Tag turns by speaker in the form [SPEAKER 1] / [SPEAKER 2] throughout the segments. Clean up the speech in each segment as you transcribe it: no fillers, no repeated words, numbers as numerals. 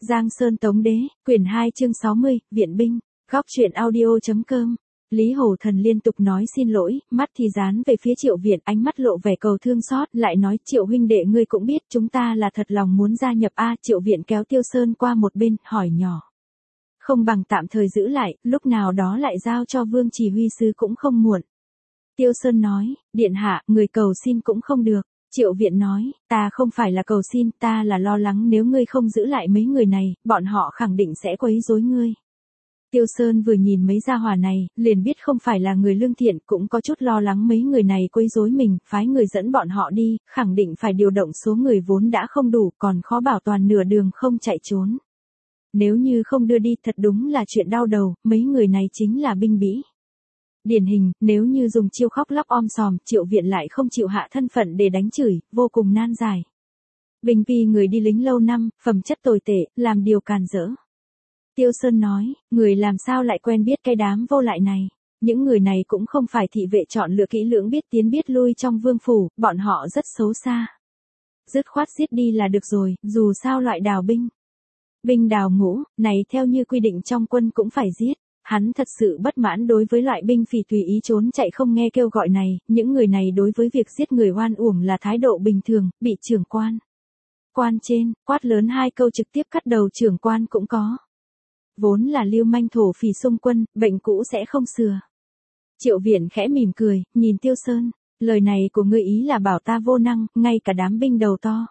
[SPEAKER 1] Giang Sơn Tống Đế, quyển 2 chương 60, Viện binh, góc truyện audio.com. Lý Hổ Thần liên tục nói xin lỗi, mắt thì dán về phía Triệu Viện, ánh mắt lộ vẻ cầu thương xót, lại nói Triệu huynh đệ ngươi cũng biết chúng ta là thật lòng muốn gia nhập a. Triệu Viện kéo Tiêu Sơn qua một bên, hỏi nhỏ. Không bằng tạm thời giữ lại, lúc nào đó lại giao cho Vương chỉ huy sứ cũng không muộn. Tiêu Sơn nói, điện hạ, người cầu xin cũng không được. Triệu Viện nói, ta không phải là cầu xin, ta là lo lắng nếu ngươi không giữ lại mấy người này, bọn họ khẳng định sẽ quấy rối ngươi. Tiêu Sơn vừa nhìn mấy gia hỏa này, liền biết không phải là người lương thiện, cũng có chút lo lắng mấy người này quấy rối mình, phái người dẫn bọn họ đi, khẳng định phải điều động số người vốn đã không đủ, còn khó bảo toàn nửa đường không chạy trốn. Nếu như không đưa đi thật đúng là chuyện đau đầu, mấy người này chính là binh bỉ. Điển hình, nếu như dùng chiêu khóc lóc om sòm, Triệu Viện lại không chịu hạ thân phận để đánh chửi, vô cùng nan giải. Bình vì người đi lính lâu năm, phẩm chất tồi tệ, làm điều càn rỡ. Tiêu Sơn nói, người làm sao lại quen biết cái đám vô lại này. Những người này cũng không phải thị vệ chọn lựa kỹ lưỡng biết tiến biết lui trong vương phủ, bọn họ rất xấu xa. Dứt khoát giết đi là được rồi, dù sao loại đào binh. Binh đào ngũ, này theo như quy định trong quân cũng phải giết. Hắn thật sự bất mãn đối với loại binh phỉ tùy ý trốn chạy không nghe kêu gọi này, những người này đối với việc giết người oan uổng là thái độ bình thường, bị trưởng quan trên, quát lớn hai câu trực tiếp cắt đầu trưởng quan cũng có. Vốn là lưu manh thổ phỉ xung quân, bệnh cũ sẽ không sửa. Triệu Viện khẽ mỉm cười, nhìn Tiêu Sơn, lời này của ngươi ý là bảo ta vô năng, ngay cả đám binh đầu to.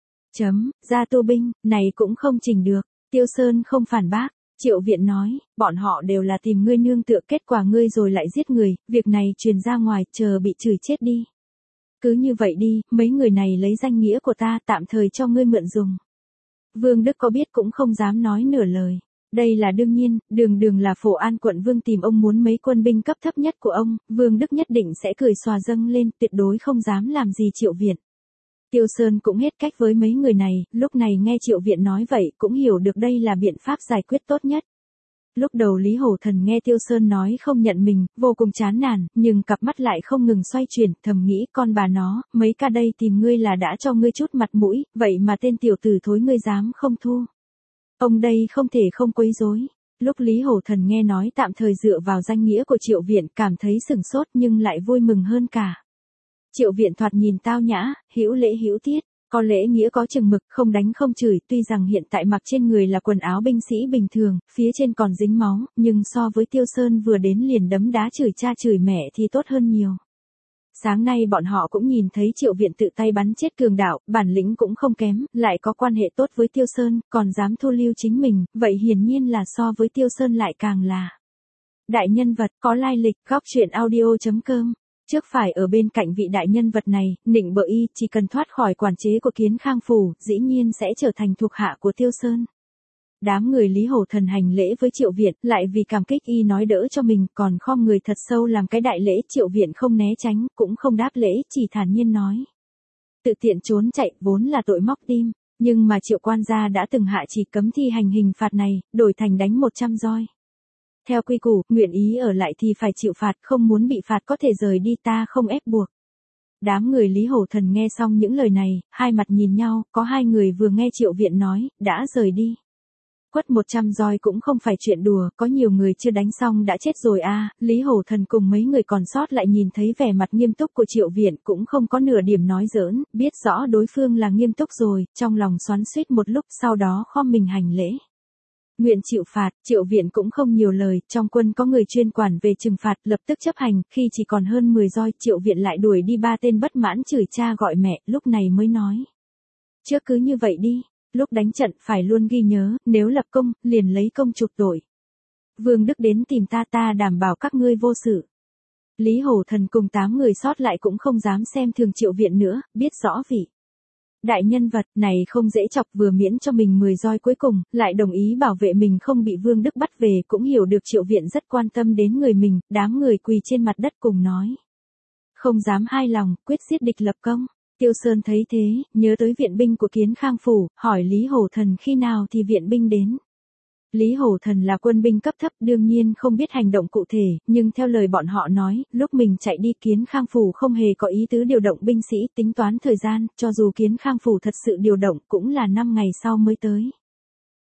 [SPEAKER 1] Ra tu binh, này cũng không chỉnh được, Tiêu Sơn không phản bác. Triệu Viện nói, bọn họ đều là tìm ngươi nương tựa, kết quả ngươi rồi lại giết người, việc này truyền ra ngoài, chờ bị chửi chết đi. Cứ như vậy đi, mấy người này lấy danh nghĩa của ta tạm thời cho ngươi mượn dùng. Vương Đức có biết cũng không dám nói nửa lời. Đây là đương nhiên, đường là Phổ An quận Vương tìm ông muốn mấy quân binh cấp thấp nhất của ông, Vương Đức nhất định sẽ cười xòa dâng lên, tuyệt đối không dám làm gì Triệu Viện. Tiêu Sơn cũng hết cách với mấy người này, lúc này nghe Triệu Viện nói vậy cũng hiểu được đây là biện pháp giải quyết tốt nhất. Lúc đầu Lý Hổ Thần nghe Tiêu Sơn nói không nhận mình, vô cùng chán nản, nhưng cặp mắt lại không ngừng xoay chuyển, thầm nghĩ con bà nó, mấy ca đây tìm ngươi là đã cho ngươi chút mặt mũi, vậy mà tên tiểu tử thối ngươi dám không thu. Ông đây không thể không quấy rối. Lúc Lý Hổ Thần nghe nói tạm thời dựa vào danh nghĩa của Triệu Viện cảm thấy sửng sốt nhưng lại vui mừng hơn cả. Triệu Viện thoạt nhìn tao nhã, hữu lễ hữu tiết, có lễ nghĩa có chừng mực, không đánh không chửi, tuy rằng hiện tại mặc trên người là quần áo binh sĩ bình thường, phía trên còn dính máu, nhưng so với Tiêu Sơn vừa đến liền đấm đá chửi cha chửi mẹ thì tốt hơn nhiều. Sáng nay bọn họ cũng nhìn thấy Triệu Viện tự tay bắn chết cường đạo, bản lĩnh cũng không kém, lại có quan hệ tốt với Tiêu Sơn, còn dám thu lưu chính mình, vậy hiển nhiên là so với Tiêu Sơn lại càng là đại nhân vật, có lai lịch, góc truyện audio.com. Trước phải ở bên cạnh vị đại nhân vật này, nịnh bợ y, chỉ cần thoát khỏi quản chế của Kiến Khang Phủ, dĩ nhiên sẽ trở thành thuộc hạ của Tiêu Sơn. Đám người Lý Hổ Thần hành lễ với Triệu Viện, lại vì cảm kích y nói đỡ cho mình, còn khom người thật sâu làm cái đại lễ. Triệu Viện không né tránh, cũng không đáp lễ, chỉ thản nhiên nói. Tự tiện trốn chạy, vốn là tội móc tim, nhưng mà Triệu quan gia đã từng hạ chỉ cấm thi hành hình phạt này, đổi thành đánh 100 roi. Theo quy củ, nguyện ý ở lại thì phải chịu phạt, không muốn bị phạt có thể rời đi, ta không ép buộc. Đám người Lý Hổ Thần nghe xong những lời này, hai mặt nhìn nhau, có hai người vừa nghe Triệu Viện nói, đã rời đi. Quất 100 roi cũng không phải chuyện đùa, có nhiều người chưa đánh xong đã chết rồi a. Lý Hổ Thần cùng mấy người còn sót lại nhìn thấy vẻ mặt nghiêm túc của Triệu Viện cũng không có nửa điểm nói giỡn, biết rõ đối phương là nghiêm túc rồi, trong lòng xoắn xuýt một lúc sau đó khom mình hành lễ. Nguyện chịu phạt, Triệu Viện cũng không nhiều lời, trong quân có người chuyên quản về trừng phạt, lập tức chấp hành, khi chỉ còn hơn 10 roi, Triệu Viện lại đuổi đi 3 tên bất mãn chửi cha gọi mẹ, lúc này mới nói. Trước cứ như vậy đi, lúc đánh trận phải luôn ghi nhớ, nếu lập công, liền lấy công chuộc tội. Vương Đức đến tìm ta đảm bảo các ngươi vô sự. Lý Hổ Thần cùng 8 người sót lại cũng không dám xem thường Triệu Viện nữa, biết rõ vị đại nhân vật này không dễ chọc, vừa miễn cho mình 10 roi cuối cùng, lại đồng ý bảo vệ mình không bị Vương Đức bắt về, cũng hiểu được Triệu Viện rất quan tâm đến người mình, đám người quỳ trên mặt đất cùng nói. Không dám hai lòng, quyết giết địch lập công. Tiêu Sơn thấy thế, nhớ tới viện binh của Kiến Khang Phủ, hỏi Lý Hổ Thần khi nào thì viện binh đến. Lý Hổ Thần là quân binh cấp thấp đương nhiên không biết hành động cụ thể, nhưng theo lời bọn họ nói, lúc mình chạy đi Kiến Khang Phủ không hề có ý tứ điều động binh sĩ, tính toán thời gian, cho dù Kiến Khang Phủ thật sự điều động cũng là 5 ngày sau mới tới.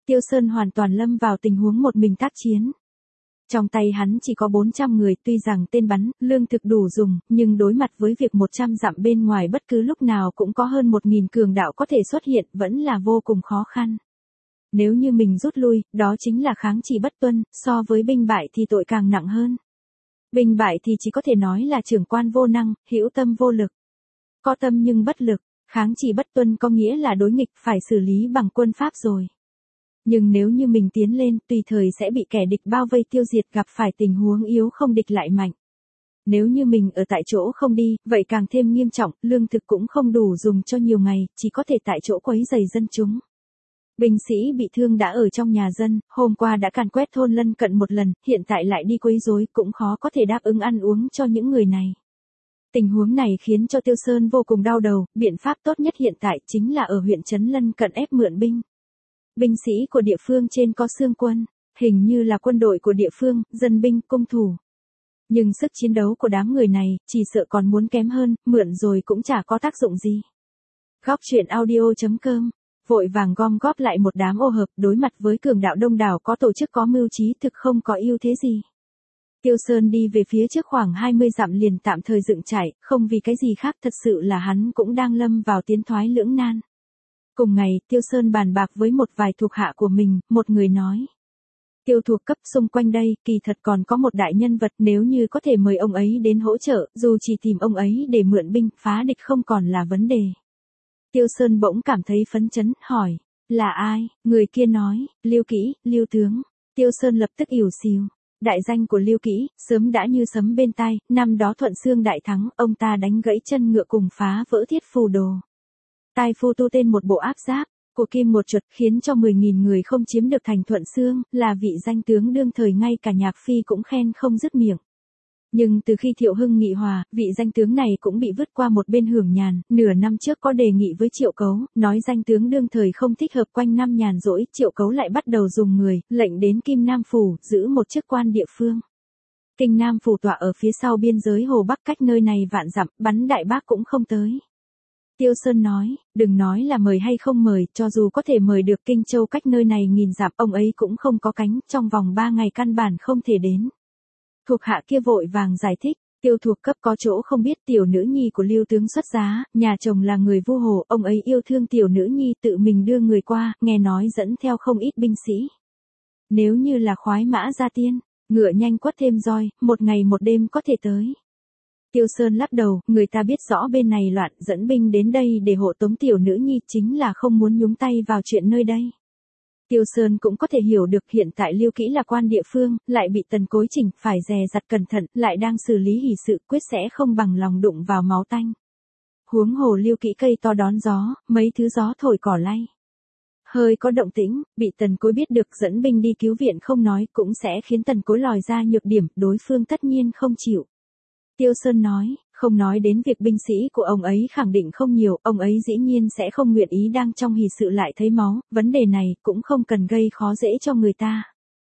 [SPEAKER 1] Tiêu Sơn hoàn toàn lâm vào tình huống một mình tác chiến. Trong tay hắn chỉ có 400 người, tuy rằng tên bắn, lương thực đủ dùng, nhưng đối mặt với việc 100 dặm bên ngoài bất cứ lúc nào cũng có hơn 1.000 cường đạo có thể xuất hiện vẫn là vô cùng khó khăn. Nếu như mình rút lui, đó chính là kháng chỉ bất tuân, so với binh bại thì tội càng nặng hơn. Binh bại thì chỉ có thể nói là trưởng quan vô năng, hữu tâm vô lực. Có tâm nhưng bất lực, kháng chỉ bất tuân có nghĩa là đối nghịch phải xử lý bằng quân pháp rồi. Nhưng nếu như mình tiến lên, tùy thời sẽ bị kẻ địch bao vây tiêu diệt, gặp phải tình huống yếu không địch lại mạnh. Nếu như mình ở tại chỗ không đi, vậy càng thêm nghiêm trọng, lương thực cũng không đủ dùng cho nhiều ngày, chỉ có thể tại chỗ quấy rầy dân chúng. Binh sĩ bị thương đã ở trong nhà dân, hôm qua đã càn quét thôn lân cận một lần, hiện tại lại đi quấy rối cũng khó có thể đáp ứng ăn uống cho những người này. Tình huống này khiến cho Tiêu Sơn vô cùng đau đầu, biện pháp tốt nhất hiện tại chính là ở huyện trấn lân cận ép mượn binh. Binh sĩ của địa phương trên có xương quân, hình như là quân đội của địa phương, dân binh, cung thủ. Nhưng sức chiến đấu của đám người này, chỉ sợ còn muốn kém hơn, mượn rồi cũng chả có tác dụng gì. Góc truyện audio.com, vội vàng gom góp lại một đám ô hợp, đối mặt với cường đạo đông đảo có tổ chức có mưu trí, thực không có ưu thế gì. Tiêu Sơn đi về phía trước khoảng 20 dặm liền tạm thời dựng trại, không vì cái gì khác, thật sự là hắn cũng đang lâm vào tiến thoái lưỡng nan. Cùng ngày, Tiêu Sơn bàn bạc với một vài thuộc hạ của mình, một người nói. Tiêu thuộc cấp xung quanh đây, kỳ thật còn có một đại nhân vật, nếu như có thể mời ông ấy đến hỗ trợ, dù chỉ tìm ông ấy để mượn binh, phá địch không còn là vấn đề. Tiêu Sơn bỗng cảm thấy phấn chấn, hỏi, là ai? Người kia nói, Lưu Kĩ, Lưu tướng. Tiêu Sơn lập tức ỉu xìu. Đại danh của Lưu Kĩ, sớm đã như sấm bên tai, năm đó Thuận Xương đại thắng, ông ta đánh gãy chân ngựa cùng phá vỡ thiết phù đồ. Tai phu tu tên một bộ áp giáp, của kim một chuột khiến cho 10.000 người không chiếm được thành Thuận Xương, là vị danh tướng đương thời ngay cả Nhạc Phi cũng khen không dứt miệng. Nhưng từ khi Thiệu Hưng nghị hòa, vị danh tướng này cũng bị vứt qua một bên hưởng nhàn, nửa năm trước có đề nghị với Triệu Cấu, nói danh tướng đương thời không thích hợp quanh năm nhàn rỗi, Triệu Cấu lại bắt đầu dùng người, lệnh đến Kim Nam Phủ, giữ một chức quan địa phương. Kinh Nam Phủ tọa ở phía sau biên giới Hồ Bắc cách nơi này vạn dặm, bắn đại bác cũng không tới. Tiêu Sơn nói, đừng nói là mời hay không mời, cho dù có thể mời được Kinh Châu cách nơi này nghìn dặm, ông ấy cũng không có cánh, trong vòng 3 ngày căn bản không thể đến. Thuộc hạ kia vội vàng giải thích, Tiêu thuộc cấp có chỗ không biết, tiểu nữ nhi của Lưu tướng xuất giá, nhà chồng là người Vu Hồ, ông ấy yêu thương tiểu nữ nhi tự mình đưa người qua, nghe nói dẫn theo không ít binh sĩ. Nếu như là khoái mã gia tiên, ngựa nhanh quất thêm roi, một ngày một đêm có thể tới. Tiêu Sơn lắc đầu, người ta biết rõ bên này loạn, dẫn binh đến đây để hộ tống tiểu nữ nhi chính là không muốn nhúng tay vào chuyện nơi đây. Tiêu Sơn cũng có thể hiểu được hiện tại Lưu Kĩ là quan địa phương, lại bị Tần Cối chỉnh, phải dè dặt cẩn thận, lại đang xử lý hỷ sự, quyết sẽ không bằng lòng đụng vào máu tanh. Huống hồ Lưu Kĩ cây to đón gió, mấy thứ gió thổi cỏ lay. Hơi có động tĩnh, bị Tần Cối biết được dẫn binh đi cứu viện không nói, cũng sẽ khiến Tần Cối lòi ra nhược điểm, đối phương tất nhiên không chịu. Tiêu Sơn nói, không nói đến việc binh sĩ của ông ấy khẳng định không nhiều, ông ấy dĩ nhiên sẽ không nguyện ý đang trong hỷ sự lại thấy máu, vấn đề này cũng không cần gây khó dễ cho người ta.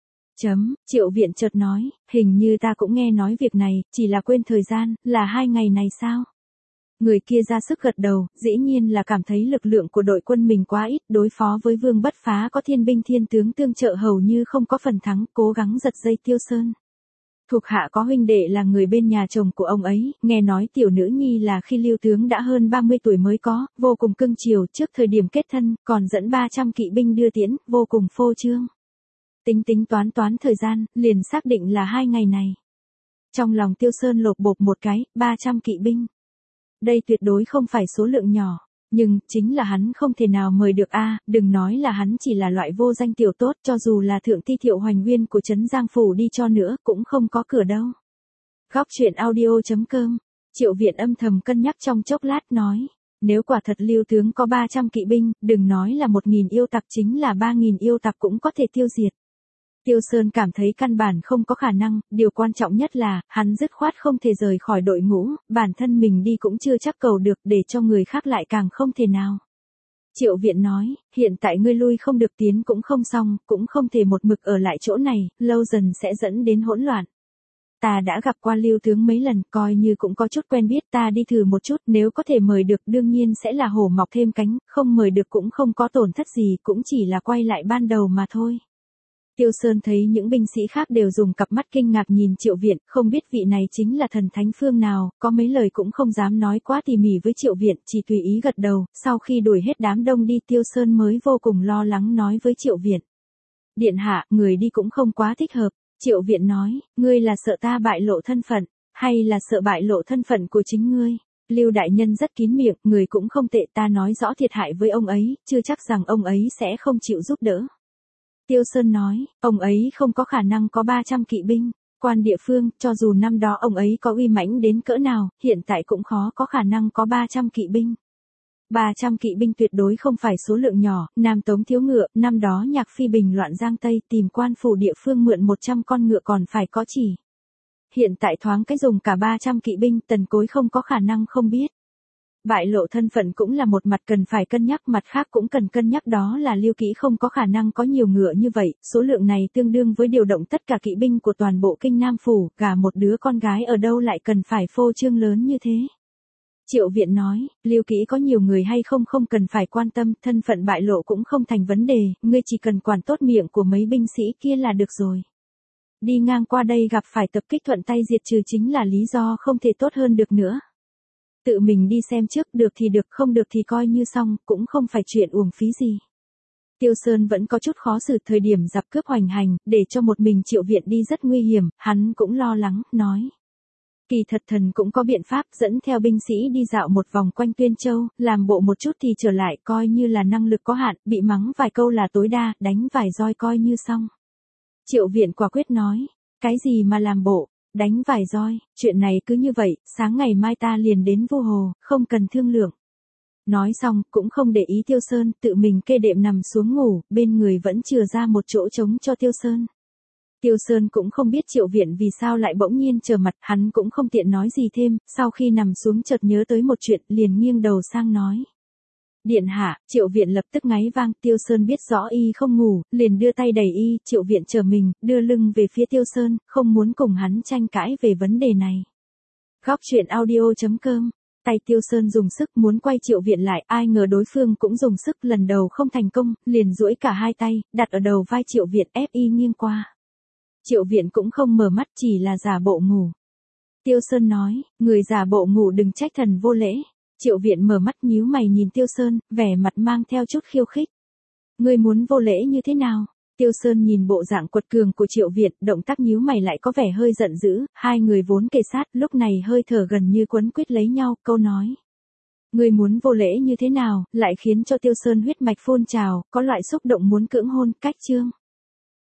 [SPEAKER 1] Triệu Viện chợt nói, hình như ta cũng nghe nói việc này, chỉ là quên thời gian, là 2 ngày này sao? Người kia ra sức gật đầu, dĩ nhiên là cảm thấy lực lượng của đội quân mình quá ít, đối phó với Vương Bất Phá có thiên binh thiên tướng tương trợ hầu như không có phần thắng, cố gắng giật dây Tiêu Sơn. Thuộc hạ có huynh đệ là người bên nhà chồng của ông ấy, nghe nói tiểu nữ nhi là khi Lưu tướng đã hơn 30 tuổi mới có, vô cùng cưng chiều, trước thời điểm kết thân, còn dẫn 300 kỵ binh đưa tiễn, vô cùng phô trương. Tính toán thời gian, liền xác định là 2 ngày này. Trong lòng Tiêu Sơn lột bột một cái, 300 kỵ binh. Đây tuyệt đối không phải số lượng nhỏ. Nhưng, chính là hắn không thể nào mời được đừng nói là hắn chỉ là loại vô danh tiểu tốt, cho dù là thượng ti Thiệu Hoành Nguyên của Trấn Giang Phủ đi cho nữa, cũng không có cửa đâu. Góc truyện audio.com, Triệu Viện âm thầm cân nhắc trong chốc lát nói, nếu quả thật Lưu tướng có 300 kỵ binh, đừng nói là 1.000 yêu tặc, chính là 3.000 yêu tặc cũng có thể tiêu diệt. Tiêu Sơn cảm thấy căn bản không có khả năng, điều quan trọng nhất là, hắn dứt khoát không thể rời khỏi đội ngũ, bản thân mình đi cũng chưa chắc cầu được, để cho người khác lại càng không thể nào. Triệu Viện nói, hiện tại ngươi lui không được tiến cũng không xong, cũng không thể một mực ở lại chỗ này, lâu dần sẽ dẫn đến hỗn loạn. ta đã gặp qua Lưu tướng mấy lần, coi như cũng có chút quen biết, ta đi thử một chút, nếu có thể mời được đương nhiên sẽ là hổ mọc thêm cánh, không mời được cũng không có tổn thất gì, cũng chỉ là quay lại ban đầu mà thôi. Tiêu Sơn thấy những binh sĩ khác đều dùng cặp mắt kinh ngạc nhìn Triệu Viện, không biết vị này chính là thần thánh phương nào, có mấy lời cũng không dám nói quá tỉ mỉ với Triệu Viện, chỉ tùy ý gật đầu, sau khi đuổi hết đám đông đi Tiêu Sơn mới vô cùng lo lắng nói với Triệu Viện. Điện hạ, người đi cũng không quá thích hợp. Triệu Viện nói, ngươi là sợ ta bại lộ thân phận, hay là sợ bại lộ thân phận của chính ngươi? Lưu đại nhân rất kín miệng, người cũng không tệ, ta nói rõ thiệt hại với ông ấy, chưa chắc rằng ông ấy sẽ không chịu giúp đỡ. Tiêu Sơn nói, ông ấy không có khả năng có 300 kỵ binh, quan địa phương, cho dù năm đó ông ấy có uy mãnh đến cỡ nào, hiện tại cũng khó có khả năng có 300 kỵ binh. 300 kỵ binh tuyệt đối không phải số lượng nhỏ, Nam Tống thiếu ngựa, năm đó Nhạc Phi bình loạn Giang Tây tìm quan phủ địa phương mượn 100 con ngựa còn phải có chỉ. Hiện tại thoáng cái dùng cả 300 kỵ binh, Tần Cối không có khả năng không biết. Bại lộ thân phận cũng là một mặt cần phải cân nhắc, mặt khác cũng cần cân nhắc đó là Lưu Kỹ không có khả năng có nhiều ngựa như vậy, số lượng này tương đương với điều động tất cả kỵ binh của toàn bộ kinh Nam Phủ, cả một đứa con gái ở đâu lại cần phải phô trương lớn như thế. Triệu Viện nói, Lưu Kỹ có nhiều người hay không không cần phải quan tâm, thân phận bại lộ cũng không thành vấn đề, ngươi chỉ cần quản tốt miệng của mấy binh sĩ kia là được rồi. Đi ngang qua đây gặp phải tập kích thuận tay diệt trừ chính là lý do không thể tốt hơn được nữa. Tự mình đi xem trước, được thì được, không được thì coi như xong, cũng không phải chuyện uổng phí gì. Tiêu Sơn vẫn có chút khó xử, thời điểm giặc cướp hoành hành, để cho một mình Triệu Viện đi rất nguy hiểm, hắn cũng lo lắng, nói. Kỳ thật thần cũng có biện pháp, dẫn theo binh sĩ đi dạo một vòng quanh Tuyên Châu, làm bộ một chút thì trở lại, coi như là năng lực có hạn, bị mắng vài câu là tối đa, đánh vài roi coi như xong. Triệu Viện quả quyết nói, cái gì mà làm bộ, đánh vài roi, chuyện này cứ như vậy, sáng ngày mai ta liền đến Vu Hồ, không cần thương lượng. Nói xong, cũng không để ý Tiêu Sơn, tự mình kê đệm nằm xuống ngủ, bên người vẫn chừa ra một chỗ trống cho Tiêu Sơn. Tiêu Sơn cũng không biết Triệu Viện vì sao lại bỗng nhiên trở mặt, hắn cũng không tiện nói gì thêm, sau khi nằm xuống chợt nhớ tới một chuyện, liền nghiêng đầu sang nói. Điện hạ, Triệu Viện lập tức ngáy vang, Tiêu Sơn biết rõ y không ngủ, liền đưa tay đẩy y, Triệu Viện trở mình, đưa lưng về phía Tiêu Sơn, không muốn cùng hắn tranh cãi về vấn đề này. Góc truyện audio.com. Tay Tiêu Sơn dùng sức muốn quay Triệu Viện lại, ai ngờ đối phương cũng dùng sức, lần đầu không thành công, liền duỗi cả hai tay, đặt ở đầu vai Triệu Viện ép y nghiêng qua. Triệu Viện cũng không mở mắt, chỉ là giả bộ ngủ. Tiêu Sơn nói, người giả bộ ngủ đừng trách thần vô lễ. Triệu Viện mở mắt nhíu mày nhìn Tiêu Sơn, vẻ mặt mang theo chút khiêu khích. Ngươi muốn vô lễ như thế nào? Tiêu Sơn nhìn bộ dạng quật cường của Triệu Viện, động tác nhíu mày lại có vẻ hơi giận dữ, hai người vốn kề sát, lúc này hơi thở gần như quấn quýt lấy nhau, câu nói. Ngươi muốn vô lễ như thế nào, lại khiến cho Tiêu Sơn huyết mạch phun trào, có loại xúc động muốn cưỡng hôn, cách chương.